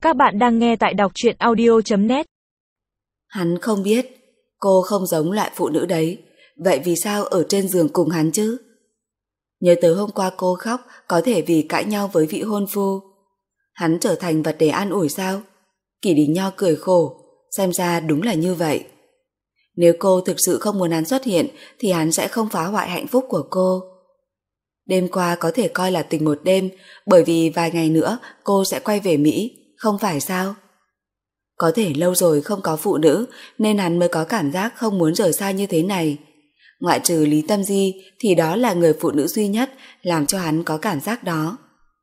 Các bạn đang nghe tại đọc truyện audio.net. Hắn không biết, cô không giống loại phụ nữ đấy, vậy vì sao ở trên giường cùng hắn chứ? Nhớ tới hôm qua cô khóc có thể vì cãi nhau với vị hôn phu. Hắn trở thành vật để an ủi sao? Kỷ Đình Nho cười khổ, xem ra đúng là như vậy. Nếu cô thực sự không muốn hắn xuất hiện thì hắn sẽ không phá hoại hạnh phúc của cô. Đêm qua có thể coi là tình một đêm, bởi vì vài ngày nữa cô sẽ quay về Mỹ, không phải sao? Có thể lâu rồi không có phụ nữ nên hắn mới có cảm giác không muốn rời xa như thế này. Ngoại trừ Lý Tâm Di thì đó là người phụ nữ duy nhất làm cho hắn có cảm giác đó.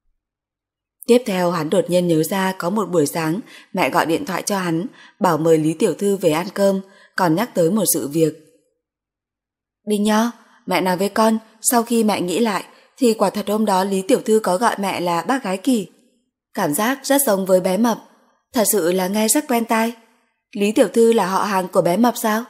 Tiếp theo hắn đột nhiên nhớ ra có một buổi sáng mẹ gọi điện thoại cho hắn bảo mời Lý Tiểu Thư về ăn cơm, còn nhắc tới một sự việc. Đình Nho, mẹ nói với con, sau khi mẹ nghĩ lại thì quả thật hôm đó Lý Tiểu Thư có gọi mẹ là bác gái Kỳ. Cảm giác rất giống với bé Mập, thật sự là nghe rất quen tai. Lý Tiểu Thư là họ hàng của bé Mập sao?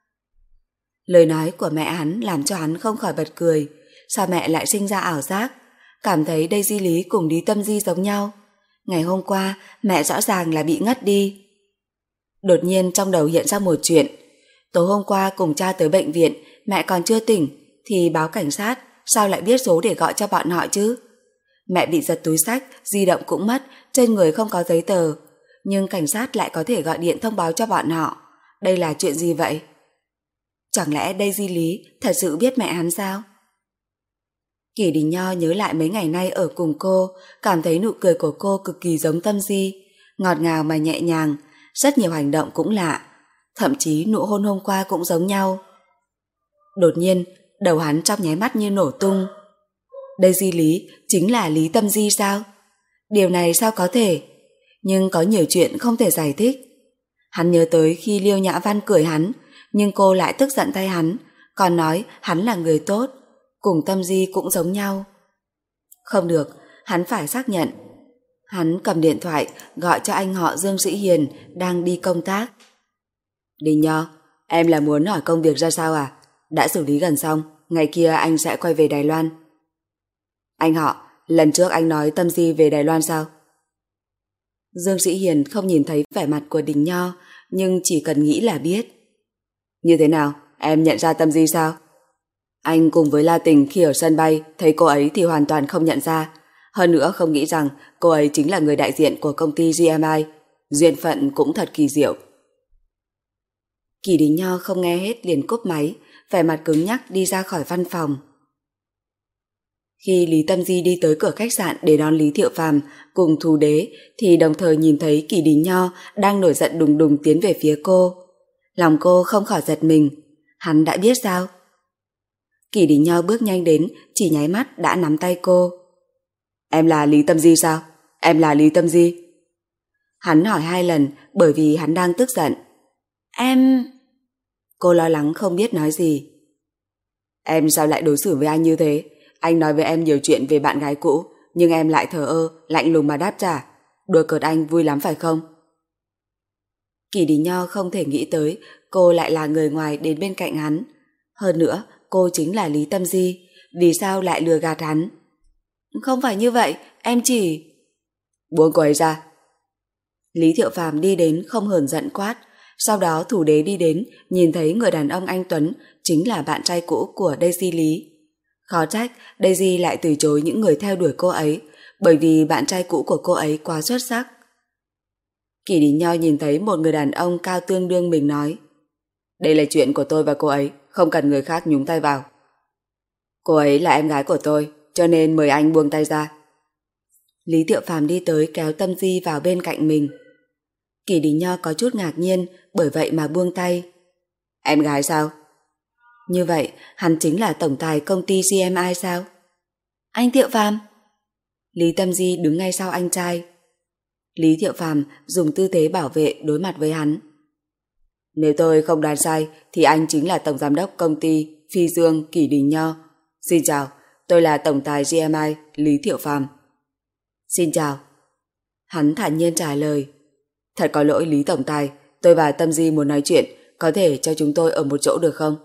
Lời nói của mẹ hắn làm cho hắn không khỏi bật cười. Sao mẹ lại sinh ra ảo giác, cảm thấy Daisy Lý cùng Lý Tâm Di giống nhau? Ngày hôm qua mẹ rõ ràng là bị ngất đi. Đột nhiên trong đầu hiện ra một chuyện. Tối hôm qua cùng cha tới bệnh viện, mẹ còn chưa tỉnh thì báo cảnh sát, sao lại biết số để gọi cho bọn họ chứ? Mẹ bị giật túi xách, di động cũng mất, trên người không có giấy tờ, nhưng cảnh sát lại có thể gọi điện thông báo cho bọn họ. Đây là chuyện gì vậy? Chẳng lẽ Daisy Lý thật sự biết mẹ hắn sao? Kỷ Đình Nho nhớ lại mấy ngày nay ở cùng cô, cảm thấy nụ cười của cô cực kỳ giống Tâm Di, ngọt ngào mà nhẹ nhàng, rất nhiều hành động cũng lạ, thậm chí nụ hôn hôm qua cũng giống nhau. Đột nhiên, đầu hắn trong nháy mắt như nổ tung. Daisy Lý chính là Lý Tâm Di sao? Điều này sao có thể? Nhưng có nhiều chuyện không thể giải thích. Hắn nhớ tới khi Liêu Nhã Văn cười hắn, nhưng cô lại tức giận thay hắn, còn nói hắn là người tốt, cùng Tâm Di cũng giống nhau. Không được, hắn phải xác nhận. Hắn cầm điện thoại gọi cho anh họ Dương Sĩ Hiền đang đi công tác. Đình Nho, em là muốn hỏi công việc ra sao à? Đã xử lý gần xong, ngày kia anh sẽ quay về Đài Loan. Anh họ, lần trước anh nói Tâm Di về Đài Loan sao? Dương Sĩ Hiền không nhìn thấy vẻ mặt của Đình Nho, nhưng chỉ cần nghĩ là biết. Như thế nào, em nhận ra Tâm Di sao? Anh cùng với La Tình khi ở sân bay thấy cô ấy thì hoàn toàn không nhận ra. Hơn nữa không nghĩ rằng cô ấy chính là người đại diện của công ty GMI. Duyên phận cũng thật kỳ diệu. Kỷ Đình Nho không nghe hết liền cúp máy, vẻ mặt cứng nhắc đi ra khỏi văn phòng. Khi Lý Tâm Di đi tới cửa khách sạn để đón Lý Thiệu Phàm cùng Thù Đế thì đồng thời nhìn thấy Kỷ Đình Nho đang nổi giận đùng đùng tiến về phía cô. Lòng cô không khỏi giật mình. Hắn đã biết sao? Kỷ Đình Nho bước nhanh đến, chỉ nháy mắt đã nắm tay cô. Em là Lý Tâm Di sao? Em là Lý Tâm Di. Hắn hỏi 2 lần bởi vì hắn đang tức giận. Em... Cô lo lắng không biết nói gì. Em sao lại đối xử với anh như thế? Anh nói với em nhiều chuyện về bạn gái cũ, nhưng em lại thờ ơ, lạnh lùng mà đáp trả. Đùa cợt anh vui lắm phải không? Kỷ Đình Nho không thể nghĩ tới cô lại là người ngoài đến bên cạnh hắn. Hơn nữa, cô chính là Lý Tâm Di, vì sao lại lừa gạt hắn? Không phải như vậy, em chỉ... Buông cô ấy ra. Lý Thiệu Phàm đi đến không hờn giận quát. Sau đó Thủ Đế đi đến, nhìn thấy người đàn ông anh Tuấn chính là bạn trai cũ của Daisy Lý. Khó trách Daisy lại từ chối những người theo đuổi cô ấy, bởi vì bạn trai cũ của cô ấy quá xuất sắc. Kỷ Đình Nho nhìn thấy một người đàn ông cao tương đương mình nói: Đây là chuyện của tôi và cô ấy, không cần người khác nhúng tay vào. Cô ấy là em gái của tôi, cho nên mời anh buông tay ra. Lý Thiệu Phàm đi tới kéo Tâm Di vào bên cạnh mình. Kỷ Đình Nho có chút ngạc nhiên, bởi vậy mà buông tay. Em gái sao? Như vậy, hắn chính là tổng tài công ty GMI sao? Anh Thiệu Phàm. Lý Tâm Di đứng ngay sau anh trai. Lý Thiệu Phàm dùng tư thế bảo vệ đối mặt với hắn. Nếu tôi không đoán sai, thì anh chính là tổng giám đốc công ty Phi Dương Kỷ Đình Nho. Xin chào, tôi là tổng tài GMI Lý Thiệu Phàm. Xin chào. Hắn thản nhiên trả lời. Thật có lỗi Lý tổng tài, tôi và Tâm Di muốn nói chuyện, có thể cho chúng tôi ở một chỗ được không?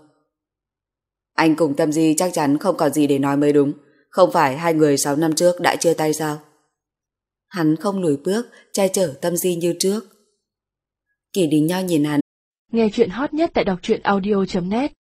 Anh cùng Tâm Di chắc chắn không còn gì để nói mới đúng. Không phải 2 người 6 năm trước đã chia tay sao? Hắn không lùi bước, che chở Tâm Di như trước. Kỷ Đình Nho nhìn hắn. Nghe chuyện hot nhất tại đọc truyện audio.net